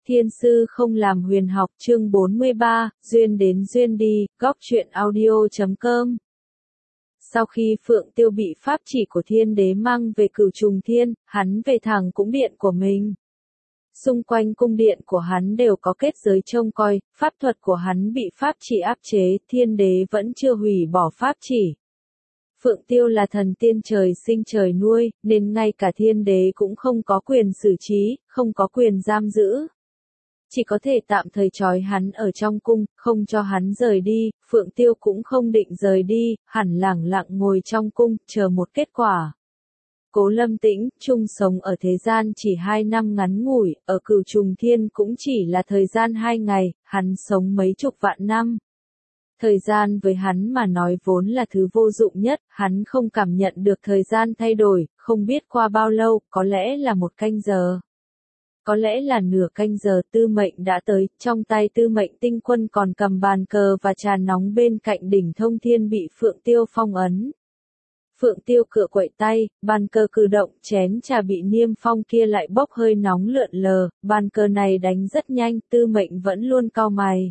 Thiên sư không làm huyền học chương 43, duyên đến duyên đi, góc truyện audio.com. Sau khi Phượng Tiêu bị pháp chỉ của Thiên Đế mang về Cửu Trùng Thiên, hắn về thẳng cung điện của mình. Xung quanh cung điện của hắn đều có kết giới trông coi, pháp thuật của hắn bị pháp chỉ áp chế, Thiên Đế vẫn chưa hủy bỏ pháp chỉ. Phượng Tiêu là thần tiên trời sinh trời nuôi, nên ngay cả Thiên Đế cũng không có quyền xử trí, không có quyền giam giữ. Chỉ có thể tạm thời trói hắn ở trong cung, không cho hắn rời đi, Phượng Tiêu cũng không định rời đi, hẳn lẳng lặng ngồi trong cung, chờ một kết quả. Cố Lâm Tĩnh, chung sống ở thế gian chỉ 2 năm ngắn ngủi, ở Cửu Trùng Thiên cũng chỉ là thời gian 2 ngày, hắn sống mấy chục vạn năm. Thời gian với hắn mà nói vốn là thứ vô dụng nhất, hắn không cảm nhận được thời gian thay đổi, không biết qua bao lâu, có lẽ là 1 canh giờ. Có lẽ là nửa canh giờ Tư Mệnh đã tới, trong tay Tư Mệnh Tinh Quân còn cầm bàn cờ và trà nóng bên cạnh đỉnh Thông Thiên bị Phượng Tiêu phong ấn. Phượng Tiêu cựa quậy tay, bàn cờ cử động, chén trà bị niêm phong kia lại bốc hơi nóng lượn lờ, bàn cờ này đánh rất nhanh, Tư Mệnh vẫn luôn cau mày.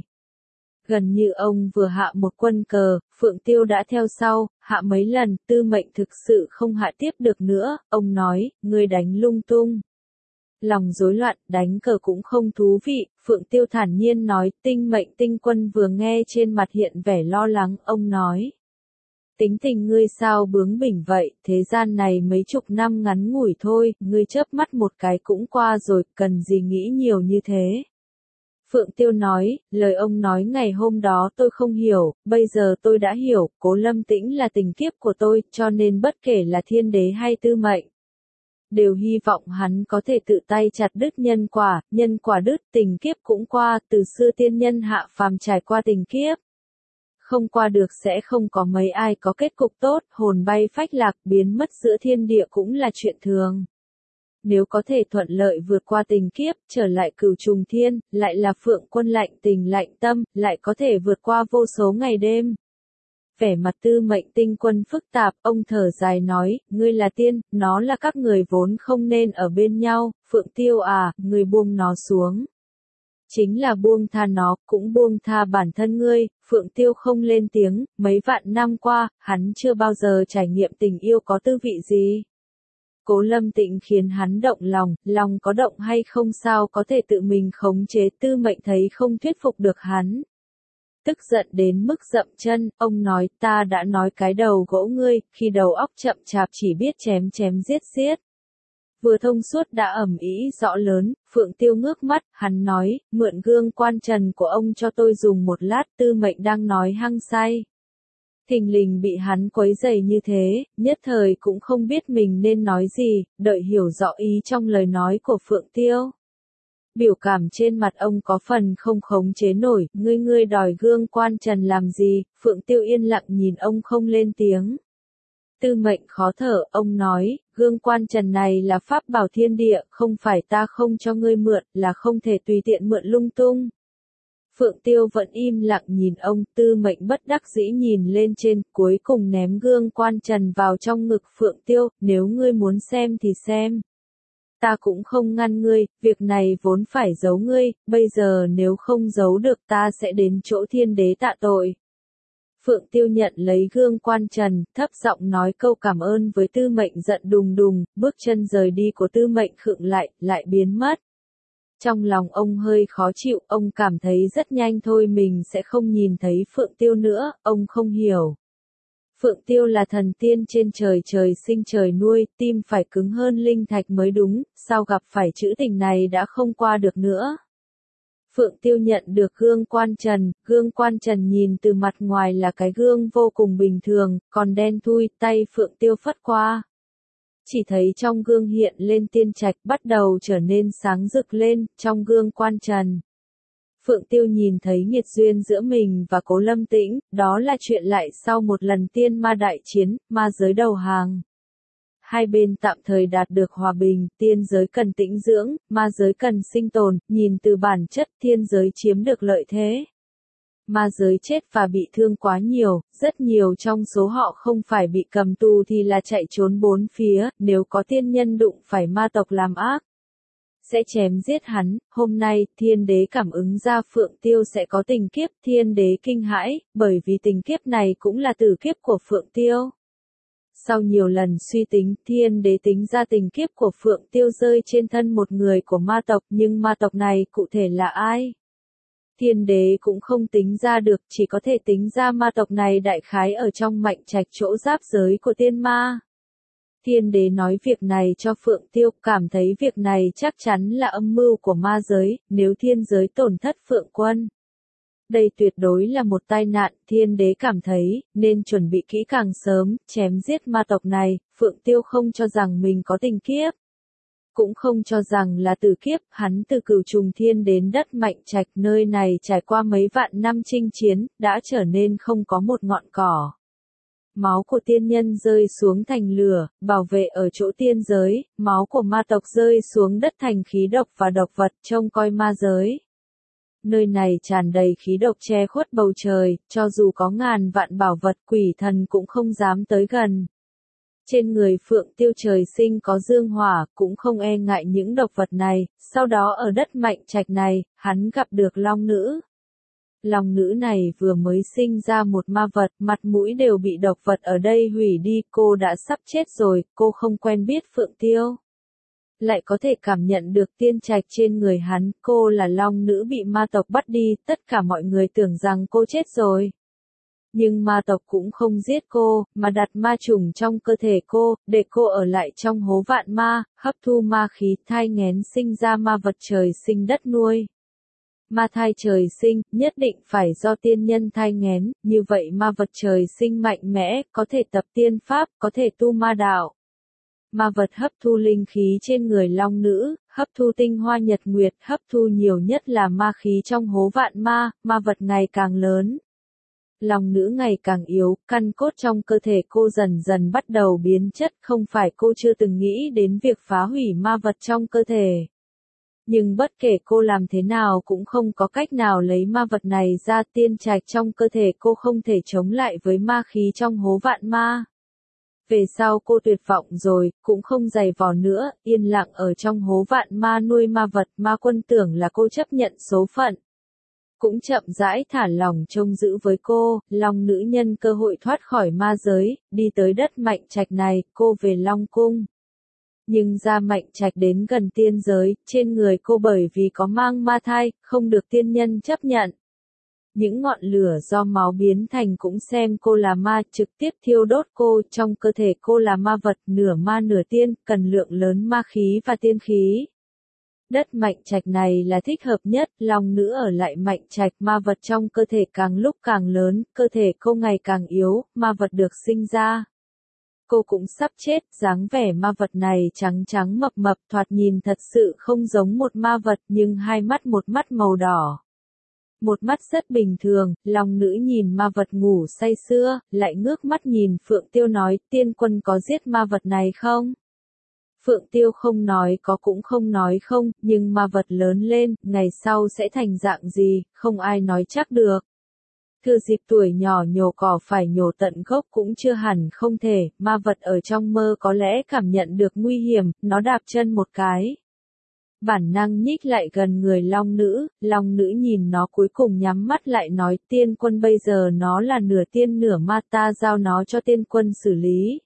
Gần như ông vừa hạ một quân cờ, Phượng Tiêu đã theo sau, hạ mấy lần, Tư Mệnh thực sự không hạ tiếp được nữa, ông nói, ngươi đánh lung tung. Lòng rối loạn, đánh cờ cũng không thú vị, Phượng Tiêu thản nhiên nói, Tinh Mệnh Tinh Quân vừa nghe trên mặt hiện vẻ lo lắng, ông nói. Tính tình ngươi sao bướng bỉnh vậy, thế gian này mấy chục năm ngắn ngủi thôi, ngươi chớp mắt một cái cũng qua rồi, cần gì nghĩ nhiều như thế. Phượng Tiêu nói, lời ông nói ngày hôm đó tôi không hiểu, bây giờ tôi đã hiểu, Cố Lâm Tĩnh là tình kiếp của tôi, cho nên bất kể là Thiên Đế hay Tư Mệnh. Đều hy vọng hắn có thể tự tay chặt đứt nhân quả đứt tình kiếp cũng qua, từ xưa tiên nhân hạ phàm trải qua tình kiếp. Không qua được sẽ không có mấy ai có kết cục tốt, hồn bay phách lạc, biến mất giữa thiên địa cũng là chuyện thường. Nếu có thể thuận lợi vượt qua tình kiếp, trở lại Cửu Trùng Thiên, lại là Phượng Quân lạnh tình lạnh tâm, lại có thể vượt qua vô số ngày đêm. Vẻ mặt Tư Mệnh Tinh Quân phức tạp, ông thở dài nói, ngươi là tiên, nó là các người vốn không nên ở bên nhau, Phượng Tiêu à, ngươi buông nó xuống. Chính là buông tha nó, cũng buông tha bản thân ngươi, Phượng Tiêu không lên tiếng, mấy vạn năm qua, hắn chưa bao giờ trải nghiệm tình yêu có tư vị gì. Cố Lâm Tĩnh khiến hắn động lòng có động hay không sao có thể tự mình khống chế, Tư Mệnh thấy không thuyết phục được hắn. Tức giận đến mức dậm chân, ông nói ta đã nói cái đầu gỗ ngươi, khi đầu óc chậm chạp chỉ biết chém giết. Vừa thông suốt đã ầm ĩ rõ lớn, Phượng Tiêu ngước mắt, hắn nói, mượn gương quan trần của ông cho tôi dùng một lát, Tư Mệnh đang nói hăng say. Thình lình bị hắn quấy rầy như thế, nhất thời cũng không biết mình nên nói gì, đợi hiểu rõ ý trong lời nói của Phượng Tiêu. Biểu cảm trên mặt ông có phần không khống chế nổi, ngươi đòi gương quan trần làm gì, Phượng Tiêu yên lặng nhìn ông không lên tiếng. Tư Mệnh khó thở, ông nói, gương quan trần này là pháp bảo thiên địa, không phải ta không cho ngươi mượn, là không thể tùy tiện mượn lung tung. Phượng Tiêu vẫn im lặng nhìn ông, Tư Mệnh bất đắc dĩ nhìn lên trên, cuối cùng ném gương quan trần vào trong ngực Phượng Tiêu, nếu ngươi muốn xem thì xem. Ta cũng không ngăn ngươi, việc này vốn phải giấu ngươi, bây giờ nếu không giấu được ta sẽ đến chỗ Thiên Đế tạ tội. Phượng Tiêu nhận lấy gương quan trần, thấp giọng nói câu cảm ơn với Tư Mệnh giận đùng đùng, bước chân rời đi của Tư Mệnh khựng lại biến mất. Trong lòng ông hơi khó chịu, ông cảm thấy rất nhanh thôi mình sẽ không nhìn thấy Phượng Tiêu nữa, ông không hiểu. Phượng Tiêu là thần tiên trên trời sinh trời nuôi, tim phải cứng hơn linh thạch mới đúng, sao gặp phải chữ tình này đã không qua được nữa. Phượng Tiêu nhận được gương quan trần nhìn từ mặt ngoài là cái gương vô cùng bình thường, còn đen thui, tay Phượng Tiêu phất qua. Chỉ thấy trong gương hiện lên tiên trạch bắt đầu trở nên sáng rực lên, trong gương quan trần. Phượng Tiêu nhìn thấy nghiệt duyên giữa mình và Cố Lâm Tĩnh, đó là chuyện lại sau một lần tiên ma đại chiến, ma giới đầu hàng. Hai bên tạm thời đạt được hòa bình, tiên giới cần tĩnh dưỡng, ma giới cần sinh tồn, nhìn từ bản chất thiên giới chiếm được lợi thế. Ma giới chết và bị thương quá nhiều, rất nhiều trong số họ không phải bị cầm tù thì là chạy trốn bốn phía, nếu có tiên nhân đụng phải ma tộc làm ác. sẽ chém giết hắn. Hôm nay, thiên đế cảm ứng ra Phượng Tiêu sẽ có tình kiếp, thiên đế kinh hãi, bởi vì tình kiếp này cũng là tử kiếp của Phượng Tiêu. Sau nhiều lần suy tính, thiên đế tính ra tình kiếp của Phượng Tiêu rơi trên thân một người của ma tộc, nhưng ma tộc này cụ thể là ai? Thiên đế cũng không tính ra được, chỉ có thể tính ra ma tộc này đại khái ở trong Mạnh Trạch chỗ giáp giới của tiên ma. Thiên đế nói việc này cho Phượng Tiêu, cảm thấy việc này chắc chắn là âm mưu của ma giới, nếu thiên giới tổn thất Phượng Quân. Đây tuyệt đối là một tai nạn, thiên đế cảm thấy, nên chuẩn bị kỹ càng sớm, chém giết ma tộc này. Phượng Tiêu không cho rằng mình có tình kiếp. Cũng không cho rằng là tử kiếp, hắn từ Cửu Trùng Thiên đến đất Mạnh Trạch, nơi này trải qua mấy vạn năm chinh chiến, đã trở nên không có một ngọn cỏ. Máu của tiên nhân rơi xuống thành lửa, bảo vệ ở chỗ tiên giới, máu của ma tộc rơi xuống đất thành khí độc và độc vật trông coi ma giới. Nơi này tràn đầy khí độc che khuất bầu trời, cho dù có ngàn vạn bảo vật quỷ thần cũng không dám tới gần. Trên người Phượng Tiêu trời sinh có dương hỏa, cũng không e ngại những độc vật này. Sau đó ở đất Mạnh Trạch này, hắn gặp được Long Nữ. Long Nữ này vừa mới sinh ra một ma vật, mặt mũi đều bị độc vật ở đây hủy đi, cô đã sắp chết rồi, cô không quen biết Phượng Tiêu. Lại có thể cảm nhận được tiên trạch trên người hắn, cô là Long Nữ bị ma tộc bắt đi, tất cả mọi người tưởng rằng cô chết rồi. Nhưng ma tộc cũng không giết cô, mà đặt ma trùng trong cơ thể cô, để cô ở lại trong hố vạn ma, hấp thu ma khí, thai nghén sinh ra ma vật trời sinh đất nuôi. Ma thai trời sinh, nhất định phải do tiên nhân thai nghén, như vậy ma vật trời sinh mạnh mẽ, có thể tập tiên pháp, có thể tu ma đạo. Ma vật hấp thu linh khí trên người Long Nữ, hấp thu tinh hoa nhật nguyệt, hấp thu nhiều nhất là ma khí trong hố vạn ma, ma vật ngày càng lớn. Long Nữ ngày càng yếu, căn cốt trong cơ thể cô dần dần bắt đầu biến chất, không phải cô chưa từng nghĩ đến việc phá hủy ma vật trong cơ thể. Nhưng bất kể cô làm thế nào cũng không có cách nào lấy ma vật này ra, tiên trạch trong cơ thể cô không thể chống lại với ma khí trong hố vạn ma. Về sau cô tuyệt vọng rồi, cũng không giày vò nữa, yên lặng ở trong hố vạn ma nuôi ma vật, ma quân tưởng là cô chấp nhận số phận. Cũng chậm rãi thả lòng trông giữ với cô, Long Nữ nhân cơ hội thoát khỏi ma giới, đi tới đất Mạnh Trạch này, cô về Long Cung. Nhưng ra Mạnh Trạch đến gần tiên giới, trên người cô bởi vì có mang ma thai, không được tiên nhân chấp nhận. Những ngọn lửa do máu biến thành cũng xem cô là ma, trực tiếp thiêu đốt cô, trong cơ thể cô là ma vật, nửa ma nửa tiên, cần lượng lớn ma khí và tiên khí. Đất Mạnh Trạch này là thích hợp nhất, Long Nữ ở lại Mạnh Trạch, ma vật trong cơ thể càng lúc càng lớn, cơ thể cô ngày càng yếu, ma vật được sinh ra. Cô cũng sắp chết, dáng vẻ ma vật này trắng trắng mập mập, thoạt nhìn thật sự không giống một ma vật, nhưng hai mắt, một mắt màu đỏ. Một mắt rất bình thường, Long Nữ nhìn ma vật ngủ say sưa, lại ngước mắt nhìn Phượng Tiêu nói, tiên quân có giết ma vật này không? Phượng Tiêu không nói có cũng không nói không, nhưng ma vật lớn lên, ngày sau sẽ thành dạng gì, không ai nói chắc được. Thừa dịp tuổi nhỏ nhổ cỏ phải nhổ tận gốc cũng chưa hẳn không thể, ma vật ở trong mơ có lẽ cảm nhận được nguy hiểm, nó đạp chân một cái. Bản năng nhích lại gần người Long Nữ nhìn nó cuối cùng nhắm mắt lại nói, tiên quân bây giờ nó là nửa tiên nửa ma, ta giao nó cho tiên quân xử lý.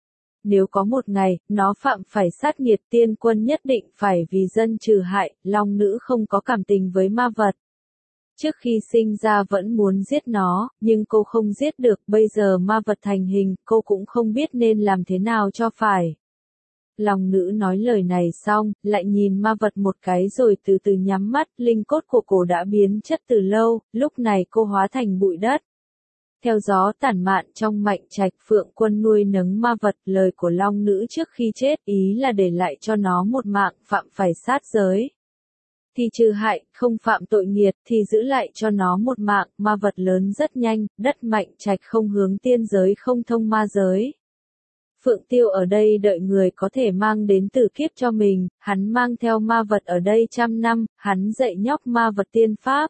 Nếu có một ngày, nó phạm phải sát nghiệt, tiên quân nhất định phải vì dân trừ hại. Long Nữ không có cảm tình với ma vật. Trước khi sinh ra vẫn muốn giết nó, nhưng cô không giết được, bây giờ ma vật thành hình, cô cũng không biết nên làm thế nào cho phải. Long Nữ nói lời này xong, lại nhìn ma vật một cái rồi từ từ nhắm mắt, linh cốt của cô đã biến chất từ lâu, lúc này cô hóa thành bụi đất. Theo gió tản mạn trong Mạnh Trạch, Phượng Quân nuôi nấng ma vật, lời của Long Nữ trước khi chết ý là để lại cho nó một mạng, phạm phải sát giới thì trừ hại, không phạm tội nghiệt thì giữ lại cho nó một mạng, ma vật lớn rất nhanh, đất Mạnh Trạch không hướng tiên giới không thông ma giới. Phượng Tiêu ở đây đợi người có thể mang đến tử kiếp cho mình, hắn mang theo ma vật ở đây 100 năm, hắn dạy nhóc ma vật tiên pháp.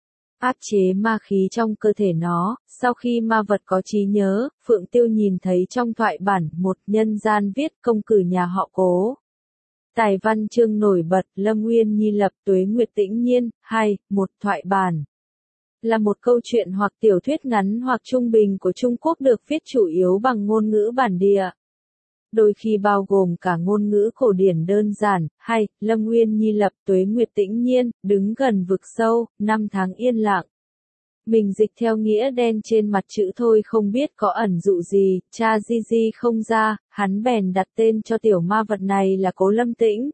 Áp chế ma khí trong cơ thể nó, sau khi ma vật có trí nhớ, Phượng Tiêu nhìn thấy trong thoại bản một nhân gian viết công cử nhà họ Cố. Tài văn chương nổi bật Lâm Nguyên Nhi lập Tuế Nguyệt Tĩnh Nhiên, 2, một thoại bản. Là một câu chuyện hoặc tiểu thuyết ngắn hoặc trung bình của Trung Quốc được viết chủ yếu bằng ngôn ngữ bản địa. Đôi khi bao gồm cả ngôn ngữ cổ điển đơn giản, hay, Lâm Nguyên Nhi lập Tuế Nguyệt Tĩnh Nhiên, đứng gần vực sâu, 5 tháng yên lặng. Mình dịch theo nghĩa đen trên mặt chữ thôi không biết có ẩn dụ gì, cha Di không ra, hắn bèn đặt tên cho tiểu ma vật này là Cố Lâm Tĩnh.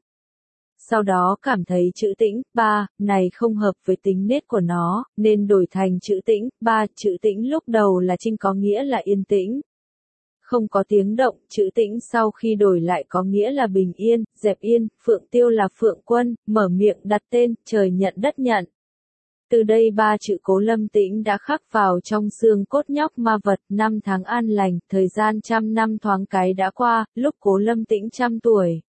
Sau đó cảm thấy chữ Tĩnh, này không hợp với tính nết của nó, nên đổi thành chữ Tĩnh, chữ Tĩnh lúc đầu là Trinh có nghĩa là yên tĩnh. Không có tiếng động, chữ Tĩnh sau khi đổi lại có nghĩa là bình yên, dẹp yên, Phượng Tiêu là Phượng Quân, mở miệng đặt tên, trời nhận đất nhận. Từ đây 3 chữ Cố Lâm Tĩnh đã khắc vào trong xương cốt nhóc ma vật, 5 tháng an lành, thời gian 100 năm thoáng cái đã qua, lúc Cố Lâm Tĩnh 100 tuổi.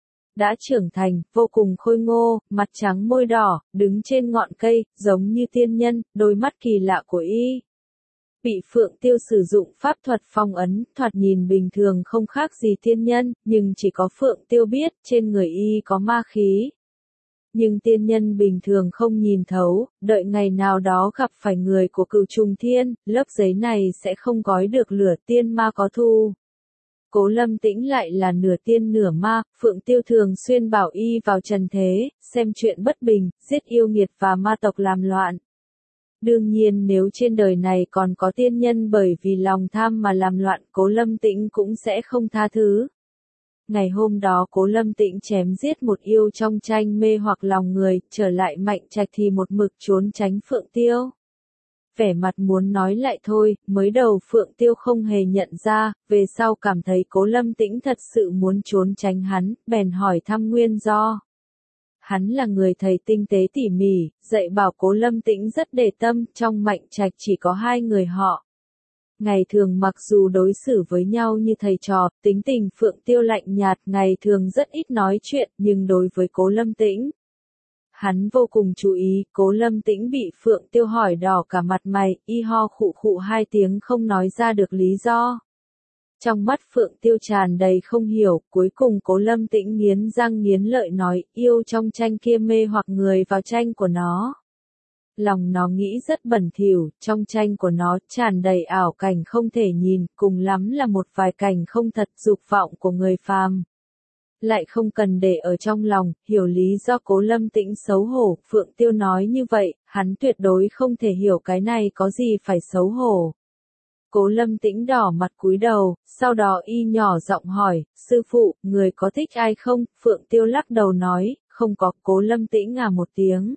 Đã trưởng thành, vô cùng khôi ngô, mặt trắng môi đỏ, đứng trên ngọn cây, giống như tiên nhân, đôi mắt kỳ lạ của y. Bị Phượng Tiêu sử dụng pháp thuật phong ấn, thoạt nhìn bình thường không khác gì tiên nhân, nhưng chỉ có Phượng Tiêu biết, trên người y có ma khí. Nhưng tiên nhân bình thường không nhìn thấu, đợi ngày nào đó gặp phải người của Cửu Trùng Thiên, lớp giấy này sẽ không gói được lửa tiên ma có thu. Cố Lâm Tĩnh lại là nửa tiên nửa ma, Phượng Tiêu thường xuyên bảo y vào trần thế, xem chuyện bất bình, giết yêu nghiệt và ma tộc làm loạn. Đương nhiên nếu trên đời này còn có tiên nhân bởi vì lòng tham mà làm loạn, Cố Lâm Tĩnh cũng sẽ không tha thứ. Ngày hôm đó Cố Lâm Tĩnh chém giết một yêu trong tranh mê hoặc lòng người, trở lại Mạnh Trạch thì một mực trốn tránh Phượng Tiêu. Vẻ mặt muốn nói lại thôi, mới đầu Phượng Tiêu không hề nhận ra, về sau cảm thấy Cố Lâm Tĩnh thật sự muốn trốn tránh hắn, bèn hỏi thăm nguyên do. Hắn là người thầy tinh tế tỉ mỉ, dạy bảo Cố Lâm Tĩnh rất để tâm, trong Mạnh Trạch chỉ có 2 người họ. Ngày thường mặc dù đối xử với nhau như thầy trò, tính tình Phượng Tiêu lạnh nhạt, ngày thường rất ít nói chuyện, nhưng đối với Cố Lâm Tĩnh, hắn vô cùng chú ý. Cố Lâm Tĩnh bị Phượng Tiêu hỏi đỏ cả mặt mày, y ho khụ khụ 2 tiếng không nói ra được lý do. Trong mắt Phượng Tiêu tràn đầy không hiểu, cuối cùng Cố Lâm Tĩnh nghiến răng nghiến lợi nói, yêu trong tranh kia mê hoặc người vào tranh của nó. Lòng nó nghĩ rất bẩn thỉu, trong tranh của nó tràn đầy ảo cảnh không thể nhìn, cùng lắm là một vài cảnh không thật, dục vọng của người phàm. Lại không cần để ở trong lòng, hiểu lý do Cố Lâm Tĩnh xấu hổ, Phượng Tiêu nói như vậy, hắn tuyệt đối không thể hiểu cái này có gì phải xấu hổ. Cố Lâm Tĩnh đỏ mặt cúi đầu, sau đó y nhỏ giọng hỏi, sư phụ, người có thích ai không? Phượng Tiêu lắc đầu nói, không có. Cố Lâm Tĩnh một tiếng.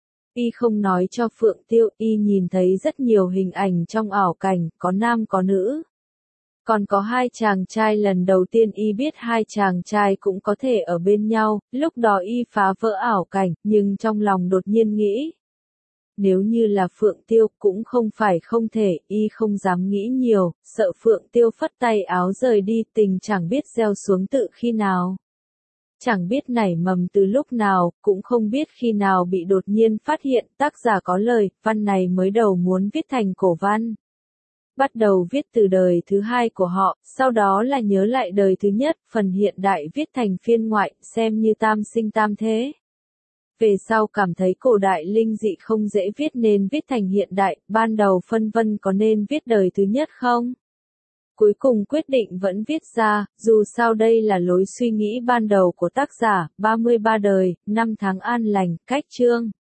Y không nói cho Phượng Tiêu, y nhìn thấy rất nhiều hình ảnh trong ảo cảnh, có nam có nữ. Còn có 2 chàng trai, lần đầu tiên y biết 2 chàng trai cũng có thể ở bên nhau, lúc đó y phá vỡ ảo cảnh, nhưng trong lòng đột nhiên nghĩ. Nếu như là Phượng Tiêu cũng không phải không thể, y không dám nghĩ nhiều, sợ Phượng Tiêu phất tay áo rời đi, tình chẳng biết gieo xuống tự khi nào. Chẳng biết nảy mầm từ lúc nào, cũng không biết khi nào bị đột nhiên phát hiện, tác giả có lời, văn này mới đầu muốn viết thành cổ văn. Bắt đầu viết từ đời thứ 2 của họ, sau đó là nhớ lại đời thứ nhất, phần hiện đại viết thành phiên ngoại, xem như tam sinh tam thế. Về sau cảm thấy cổ đại linh dị không dễ viết nên viết thành hiện đại, ban đầu phân vân có nên viết đời thứ nhất không? Cuối cùng quyết định vẫn viết ra, dù sao đây là lối suy nghĩ ban đầu của tác giả, 33 đời, 5 tháng an lành, cách chương.